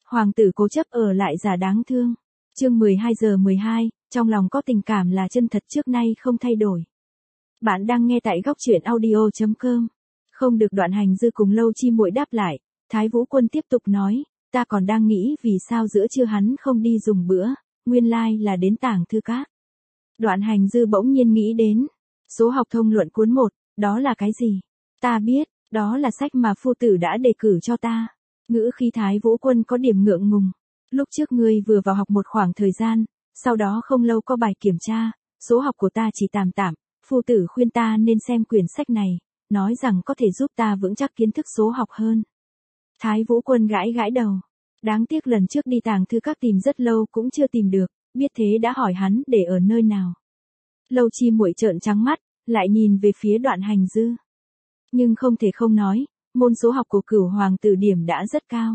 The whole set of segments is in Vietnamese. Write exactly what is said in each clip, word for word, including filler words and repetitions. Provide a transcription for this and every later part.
Hoàng tử cố chấp ở lại giả đáng thương. Chương mười hai giờ mười hai, trong lòng có tình cảm là chân thật trước nay không thay đổi. Bạn đang nghe tại góc truyện audio chấm com. Không được Đoạn Hành Dư cùng Lâu Chi Muội đáp lại, Thái Vũ Quân tiếp tục nói, ta còn đang nghĩ vì sao giữa trưa hắn không đi dùng bữa, nguyên lai là đến tàng thư các. Đoạn Hành Dư bỗng nhiên nghĩ đến, số học thông luận cuốn một, đó là cái gì? Ta biết, đó là sách mà phu tử đã đề cử cho ta. Ngữ khí Thái Vũ Quân có điểm ngượng ngùng. Lúc trước ngươi vừa vào học một khoảng thời gian, sau đó không lâu có bài kiểm tra, số học của ta chỉ tạm tạm, phu tử khuyên ta nên xem quyển sách này, nói rằng có thể giúp ta vững chắc kiến thức số học hơn. Thái Vũ Quân gãi gãi đầu. Đáng tiếc lần trước đi tàng thư các tìm rất lâu cũng chưa tìm được, biết thế đã hỏi hắn để ở nơi nào. Lâu Chi Muội trợn trắng mắt, lại nhìn về phía Đoạn Hành Dư. Nhưng không thể không nói, môn số học của Cửu Hoàng tử điểm đã rất cao.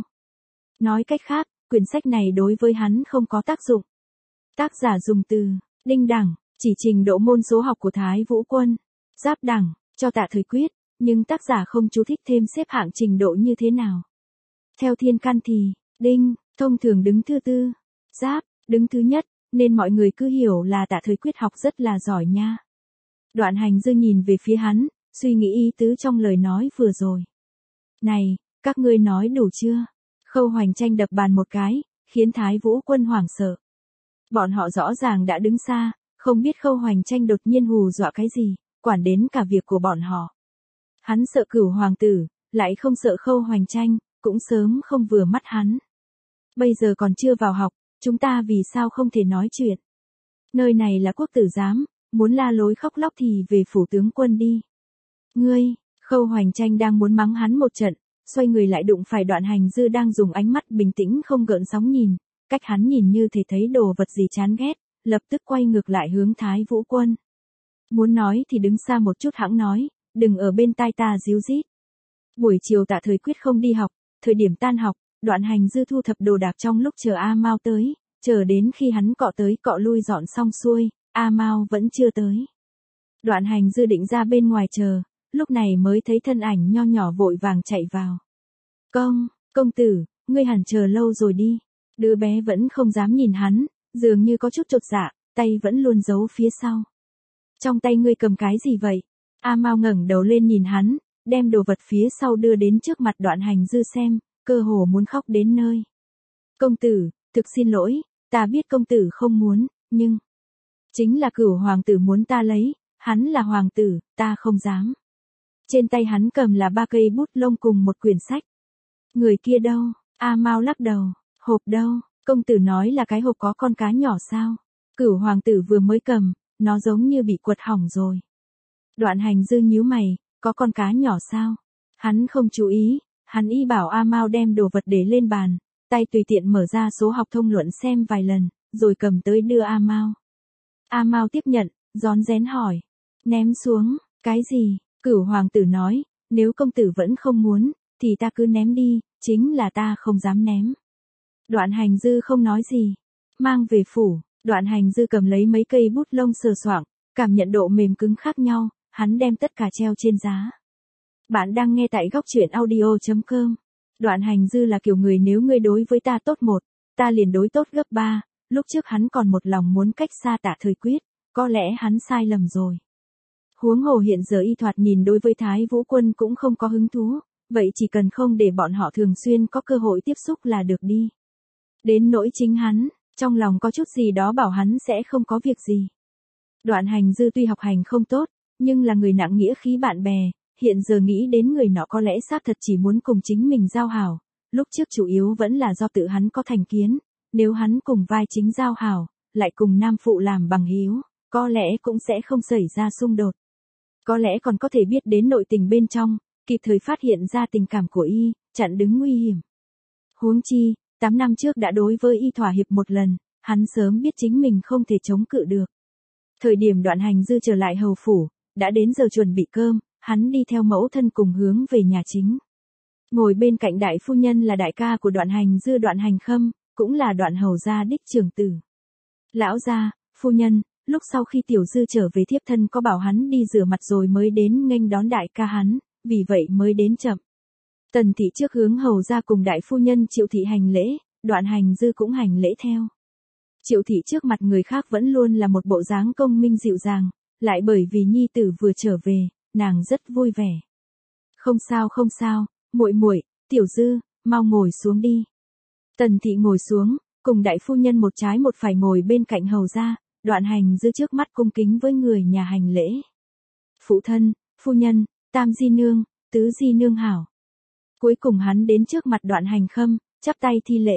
Nói cách khác, quyển sách này đối với hắn không có tác dụng. Tác giả dùng từ, đinh đẳng, chỉ trình độ môn số học của Thái Vũ Quân. Giáp đẳng, cho Tạ Thời Quyết, nhưng tác giả không chú thích thêm xếp hạng trình độ như thế nào. Theo thiên căn thì, đinh, thông thường đứng thứ tư, giáp, đứng thứ nhất, nên mọi người cứ hiểu là Tạ Thời Quyết học rất là giỏi nha. Đoạn Hành Dư nhìn về phía hắn, suy nghĩ ý tứ trong lời nói vừa rồi. Này, các ngươi nói đủ chưa? Khâu Hoành Tranh đập bàn một cái, khiến Thái Vũ Quân hoảng sợ. Bọn họ rõ ràng đã đứng xa, không biết Khâu Hoành Tranh đột nhiên hù dọa cái gì, quản đến cả việc của bọn họ. Hắn sợ Cửu Hoàng tử, lại không sợ Khâu Hoành Tranh, cũng sớm không vừa mắt hắn. Bây giờ còn chưa vào học, chúng ta vì sao không thể nói chuyện? Nơi này là quốc tử giám, muốn la lối khóc lóc thì về phủ tướng quân đi. Ngươi, Khâu Hoành Tranh đang muốn mắng hắn một trận, xoay người lại đụng phải Đoạn Hành Dư đang dùng ánh mắt bình tĩnh không gợn sóng nhìn, cách hắn nhìn như thể thấy đồ vật gì chán ghét, lập tức quay ngược lại hướng Thái Vũ Quân. Muốn nói thì đứng xa một chút hẵng nói, đừng ở bên tai ta díu dít. Buổi chiều Tạ Thời Quyết không đi học, thời điểm tan học, Đoạn Hành Dư thu thập đồ đạc trong lúc chờ A Mao tới, chờ đến khi hắn cọ tới cọ lui dọn xong xuôi, A Mao vẫn chưa tới. Đoạn Hành Dư định ra bên ngoài chờ, lúc này mới thấy thân ảnh nho nhỏ vội vàng chạy vào. Công, công tử, ngươi hẳn chờ lâu rồi đi. Đứa bé vẫn không dám nhìn hắn, dường như có chút chột dạ, tay vẫn luôn giấu phía sau. Trong tay ngươi cầm cái gì vậy? A Mao ngẩng đầu lên nhìn hắn, đem đồ vật phía sau đưa đến trước mặt Đoạn Hành Dư xem, cơ hồ muốn khóc đến nơi. Công tử, thực xin lỗi, ta biết công tử không muốn, nhưng... Chính là Cửu Hoàng tử muốn ta lấy, hắn là hoàng tử, ta không dám. Trên tay hắn cầm là ba cây bút lông cùng một quyển sách. Người kia đâu? A Mao lắc đầu, hộp đâu? Công tử nói là cái hộp có con cá nhỏ sao? Cửu Hoàng tử vừa mới cầm, nó giống như bị quật hỏng rồi. Đoạn Hành Dư nhíu mày, có con cá nhỏ sao? Hắn không chú ý, hắn y bảo A Mao đem đồ vật để lên bàn, tay tùy tiện mở ra số học thông luận xem vài lần, rồi cầm tới đưa A Mao. A Mao tiếp nhận, rón rén hỏi, ném xuống, cái gì? Cửu Hoàng tử nói, nếu công tử vẫn không muốn, thì ta cứ ném đi, chính là ta không dám ném. Đoạn Hành Dư không nói gì, mang về phủ, Đoạn Hành Dư cầm lấy mấy cây bút lông sờ soạng, cảm nhận độ mềm cứng khác nhau, hắn đem tất cả treo trên giá. Bạn đang nghe tại góc truyện audio chấm com. Đoạn Hành Dư là kiểu người nếu ngươi đối với ta tốt một, ta liền đối tốt gấp ba, lúc trước hắn còn một lòng muốn cách xa Tạ Thời Quyết, có lẽ hắn sai lầm rồi. Huống hồ hiện giờ y thoạt nhìn đối với Thái Vũ Quân cũng không có hứng thú, vậy chỉ cần không để bọn họ thường xuyên có cơ hội tiếp xúc là được đi. Đến nỗi chính hắn, trong lòng có chút gì đó bảo hắn sẽ không có việc gì. Đoạn Hành Dư tuy học hành không tốt, nhưng là người nặng nghĩa khí bạn bè, hiện giờ nghĩ đến người nọ có lẽ xác thật chỉ muốn cùng chính mình giao hảo, lúc trước chủ yếu vẫn là do tự hắn có thành kiến, nếu hắn cùng vai chính giao hảo, lại cùng nam phụ làm bằng hữu, có lẽ cũng sẽ không xảy ra xung đột. Có lẽ còn có thể biết đến nội tình bên trong, kịp thời phát hiện ra tình cảm của y, chặn đứng nguy hiểm. Huống chi, tám năm trước đã đối với y thỏa hiệp một lần, hắn sớm biết chính mình không thể chống cự được. Thời điểm Đoạn Hành Dư trở lại hầu phủ, đã đến giờ chuẩn bị cơm, hắn đi theo mẫu thân cùng hướng về nhà chính. Ngồi bên cạnh đại phu nhân là đại ca của Đoạn Hành Dư Đoạn Hành Khâm, cũng là Đoạn hầu gia đích trưởng tử. Lão gia, phu nhân, lúc sau khi tiểu dư trở về thiếp thân có bảo hắn đi rửa mặt rồi mới đến nghênh đón đại ca hắn, vì vậy mới đến chậm. Tần thị trước hướng hầu gia cùng đại phu nhân Triệu thị hành lễ, Đoạn Hành Dư cũng hành lễ theo. Triệu thị trước mặt người khác vẫn luôn là một bộ dáng công minh dịu dàng, lại bởi vì nhi tử vừa trở về, nàng rất vui vẻ. Không sao không sao, muội muội, Tiểu Dư, mau ngồi xuống đi. Tần thị ngồi xuống, cùng đại phu nhân một trái một phải ngồi bên cạnh hầu gia, Đoạn Hành Dư trước mắt cung kính với người nhà hành lễ. Phụ thân, phu nhân, tam di nương, tứ di nương hảo. Cuối cùng hắn đến trước mặt Đoạn Hành Khâm, chắp tay thi lễ.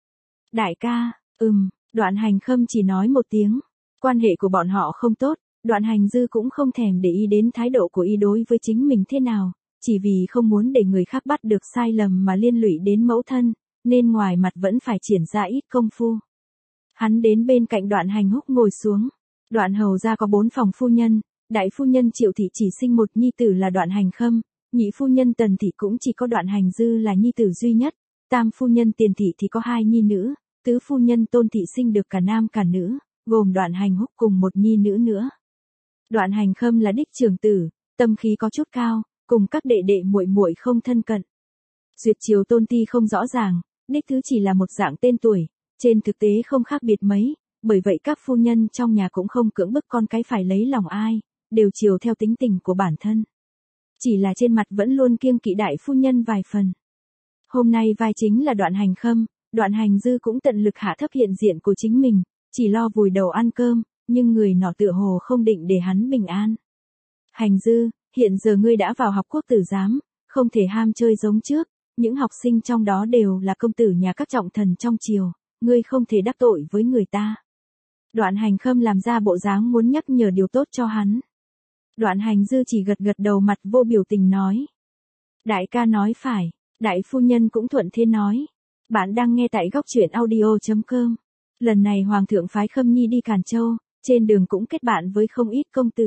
Đại ca, ừm, Đoạn Hành Khâm chỉ nói một tiếng. Quan hệ của bọn họ không tốt, Đoạn Hành Dư cũng không thèm để ý đến thái độ của y đối với chính mình thế nào, chỉ vì không muốn để người khác bắt được sai lầm mà liên lụy đến mẫu thân, nên ngoài mặt vẫn phải triển ra ít công phu. Hắn đến bên cạnh Đoạn Hành Húc ngồi xuống. Đoạn hầu gia có bốn phòng phu nhân, đại phu nhân Triệu thị chỉ sinh một nhi tử là Đoạn Hành Khâm, nhị phu nhân Tần thị cũng chỉ có Đoạn Hành Dư là nhi tử duy nhất, tam phu nhân Tiền thị thì có hai nhi nữ, tứ phu nhân Tôn thị sinh được cả nam cả nữ, gồm Đoạn Hành Húc cùng một nhi nữ nữa. Đoạn Hành Khâm là đích trưởng tử, tâm khí có chút cao, cùng các đệ đệ muội muội không thân cận. Duyệt chiều tôn ti không rõ ràng, đích thứ chỉ là một dạng tên tuổi, trên thực tế không khác biệt mấy, bởi vậy các phu nhân trong nhà cũng không cưỡng bức con cái phải lấy lòng ai, đều chiều theo tính tình của bản thân. Chỉ là trên mặt vẫn luôn kiêng kỵ đại phu nhân vài phần. Hôm nay vai chính là Đoạn Hành Khâm, Đoạn Hành Dư cũng tận lực hạ thấp hiện diện của chính mình, chỉ lo vùi đầu ăn cơm, nhưng người nọ tựa hồ không định để hắn bình an. Hành Dư, hiện giờ ngươi đã vào học quốc tử giám, không thể ham chơi giống trước, những học sinh trong đó đều là công tử nhà các trọng thần trong triều, ngươi không thể đắc tội với người ta. Đoạn Hành Khâm làm ra bộ dáng muốn nhắc nhở điều tốt cho hắn. Đoạn Hành Dư chỉ gật gật đầu mặt vô biểu tình nói. Đại ca nói phải, đại phu nhân cũng thuận thế nói. Bạn đang nghe tại góc truyện audio chấm com. Lần này Hoàng thượng phái Khâm Nhi đi Càn Châu, trên đường cũng kết bạn với không ít công tử.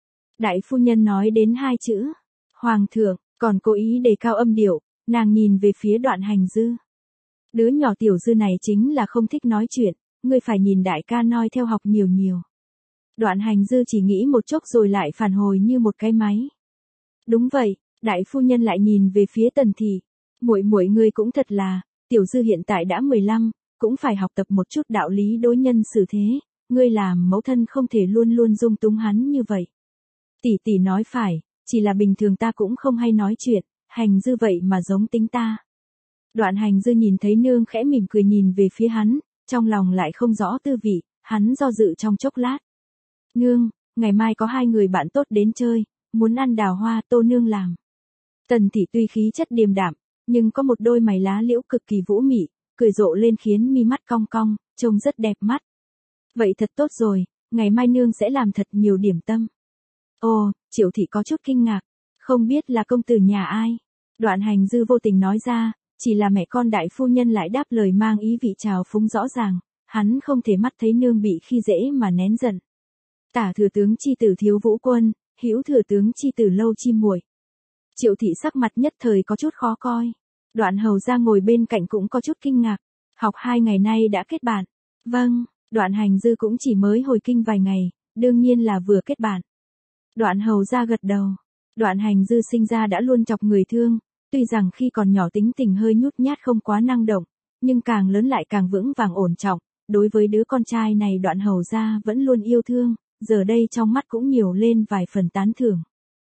Đại phu nhân nói đến hai chữ, Hoàng thượng, còn cố ý đề cao âm điệu, nàng nhìn về phía Đoạn Hành Dư. Đứa nhỏ Tiểu Dư này chính là không thích nói chuyện, ngươi phải nhìn đại ca noi theo học nhiều nhiều. Đoạn Hành Dư chỉ nghĩ một chốc rồi lại phản hồi như một cái máy. Đúng vậy, đại phu nhân lại nhìn về phía Tần thị, muội muội ngươi cũng thật là, Tiểu Dư hiện tại đã mười lăm, cũng phải học tập một chút đạo lý đối nhân xử thế, ngươi làm mẫu thân không thể luôn luôn dung túng hắn như vậy. Tỷ tỷ nói phải, chỉ là bình thường ta cũng không hay nói chuyện, Hành Dư vậy mà giống tính ta. Đoạn Hành Dư nhìn thấy nương khẽ mỉm cười nhìn về phía hắn, trong lòng lại không rõ tư vị, hắn do dự trong chốc lát. Nương, ngày mai có hai người bạn tốt đến chơi, muốn ăn đào hoa Tô nương làm. Tần thị tuy khí chất điềm đạm, nhưng có một đôi mày lá liễu cực kỳ vũ mị, cười rộ lên khiến mi mắt cong cong, trông rất đẹp mắt. Vậy thật tốt rồi, ngày mai nương sẽ làm thật nhiều điểm tâm. Ồ, Triệu thị có chút kinh ngạc, không biết là công tử nhà ai. Đoạn Hành Dư vô tình nói ra, chỉ là mẹ con đại phu nhân lại đáp lời mang ý vị trào phúng rõ ràng, hắn không thể mắt thấy nương bị khi dễ mà nén giận. Tả thừa tướng chi tử Thiếu Vũ Quân, hữu thừa tướng chi tử Lâu Chi Muội. Triệu thị sắc mặt nhất thời có chút khó coi. Đoạn hầu ra ngồi bên cạnh cũng có chút kinh ngạc. Học hai ngày nay đã kết bạn. Vâng, Đoạn Hành Dư cũng chỉ mới hồi kinh vài ngày, đương nhiên là vừa kết bạn. Đoạn hầu ra gật đầu. Đoạn Hành Dư sinh ra đã luôn chọc người thương, tuy rằng khi còn nhỏ tính tình hơi nhút nhát không quá năng động, nhưng càng lớn lại càng vững vàng ổn trọng. Đối với đứa con trai này Đoạn hầu ra vẫn luôn yêu thương, giờ đây trong mắt cũng nhiều lên vài phần tán thưởng.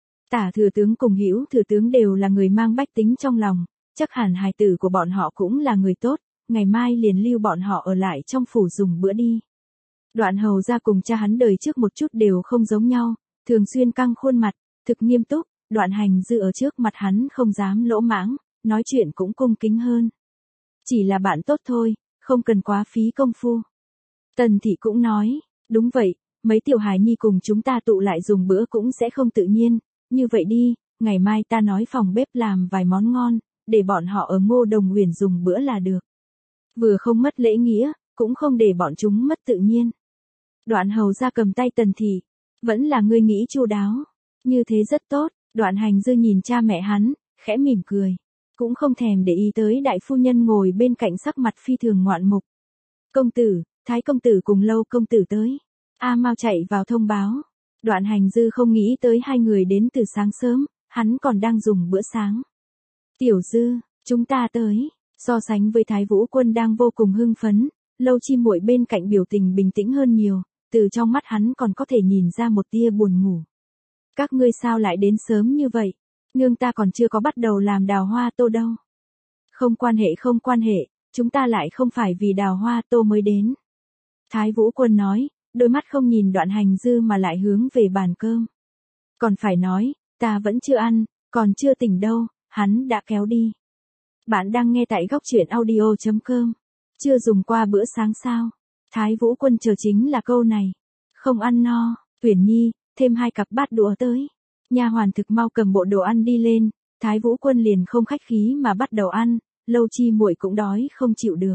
Tả thừa tướng cùng hữu thừa tướng đều là người mang bách tính trong lòng, chắc hẳn hài tử của bọn họ cũng là người tốt, ngày mai liền lưu bọn họ ở lại trong phủ dùng bữa đi. Đoạn hầu ra cùng cha hắn đời trước một chút đều không giống nhau, thường xuyên căng khuôn mặt, thực nghiêm túc, Đoạn Hành Dư ở trước mặt hắn không dám lỗ mãng, nói chuyện cũng cung kính hơn. Chỉ là bạn tốt thôi, không cần quá phí công phu. Tần thị cũng nói, đúng vậy, mấy tiểu hài nhi cùng chúng ta tụ lại dùng bữa cũng sẽ không tự nhiên, như vậy đi, ngày mai ta nói phòng bếp làm vài món ngon, để bọn họ ở Ngô Đồng Huyền dùng bữa là được. Vừa không mất lễ nghĩa, cũng không để bọn chúng mất tự nhiên. Đoạn hầu ra cầm tay Tần thị, vẫn là ngươi nghĩ chu đáo, như thế rất tốt. Đoạn Hành Dư nhìn cha mẹ hắn, khẽ mỉm cười, cũng không thèm để ý tới đại phu nhân ngồi bên cạnh sắc mặt phi thường ngoạn mục. Công tử, Thái công tử cùng Lâu công tử tới. A Mao chạy vào thông báo. Đoạn Hành Dư không nghĩ tới hai người đến từ sáng sớm, hắn còn đang dùng bữa sáng. Tiểu Dư, chúng ta tới. So sánh với Thái Vũ Quân đang vô cùng hưng phấn, Lâu Chi Muội bên cạnh biểu tình bình tĩnh hơn nhiều, từ trong mắt hắn còn có thể nhìn ra một tia buồn ngủ. Các ngươi sao lại đến sớm như vậy? Nương ta còn chưa có bắt đầu làm đào hoa tô đâu. Không quan hệ không quan hệ, chúng ta lại không phải vì đào hoa tô mới đến. Thái Vũ Quân nói, đôi mắt không nhìn Đoạn Hành Dư mà lại hướng về bàn cơm. Còn phải nói, ta vẫn chưa ăn, còn chưa tỉnh đâu, hắn đã kéo đi. Bạn đang nghe tại góc truyện audio chấm com. Chưa dùng qua bữa sáng sao? Thái Vũ Quân chờ chính là câu này. Không ăn no, Uyển Nhi, thêm hai cặp bát đũa tới. Nha hoàn thực mau cầm bộ đồ ăn đi lên, Thái Vũ Quân liền không khách khí mà bắt đầu ăn, Lâu Chi Muội cũng đói không chịu được.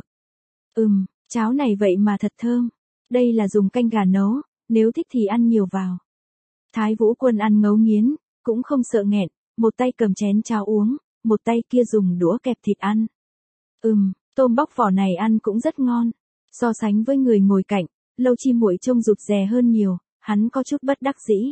Ừm, cháo này vậy mà thật thơm. Đây là dùng canh gà nấu, nếu thích thì ăn nhiều vào. Thái Vũ Quân ăn ngấu nghiến, cũng không sợ nghẹn, một tay cầm chén cháo uống, một tay kia dùng đũa kẹp thịt ăn. Ừm, tôm bóc vỏ này ăn cũng rất ngon. So sánh với người ngồi cạnh, Lâu Chi Muội trông rụt rè hơn nhiều, hắn có chút bất đắc dĩ.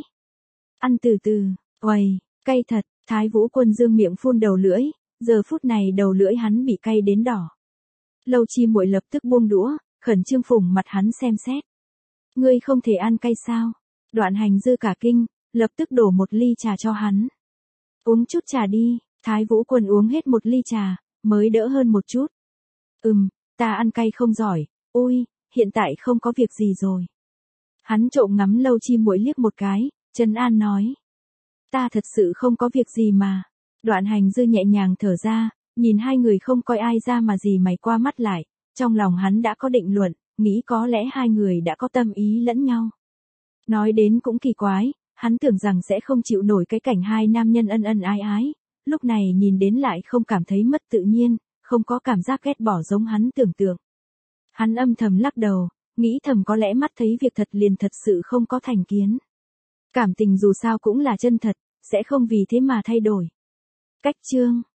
Ăn từ từ, uầy, cay thật, Thái Vũ Quân dương miệng phun đầu lưỡi, giờ phút này đầu lưỡi hắn bị cay đến đỏ. Lâu Chi Muội lập tức buông đũa, khẩn trương phủng mặt hắn xem xét. Ngươi không thể ăn cay sao? Đoạn Hành Dư cả kinh, lập tức đổ một ly trà cho hắn. Uống chút trà đi, Thái Vũ Quân uống hết một ly trà, mới đỡ hơn một chút. Ừm, ta ăn cay không giỏi, ui, hiện tại không có việc gì rồi. Hắn trộm ngắm Lâu Chi Muội liếc một cái, trấn an nói. Ta thật sự không có việc gì mà. Đoạn Hành Dư nhẹ nhàng thở ra, nhìn hai người không coi ai ra mà gì mày qua mắt lại, trong lòng hắn đã có định luận, nghĩ có lẽ hai người đã có tâm ý lẫn nhau. Nói đến cũng kỳ quái, hắn tưởng rằng sẽ không chịu nổi cái cảnh hai nam nhân ân ân ái ái, lúc này nhìn đến lại không cảm thấy mất tự nhiên, không có cảm giác ghét bỏ giống hắn tưởng tượng. Hắn âm thầm lắc đầu, nghĩ thầm có lẽ mắt thấy việc thật liền thật sự không có thành kiến. Cảm tình dù sao cũng là chân thật, sẽ không vì thế mà thay đổi. Cách chương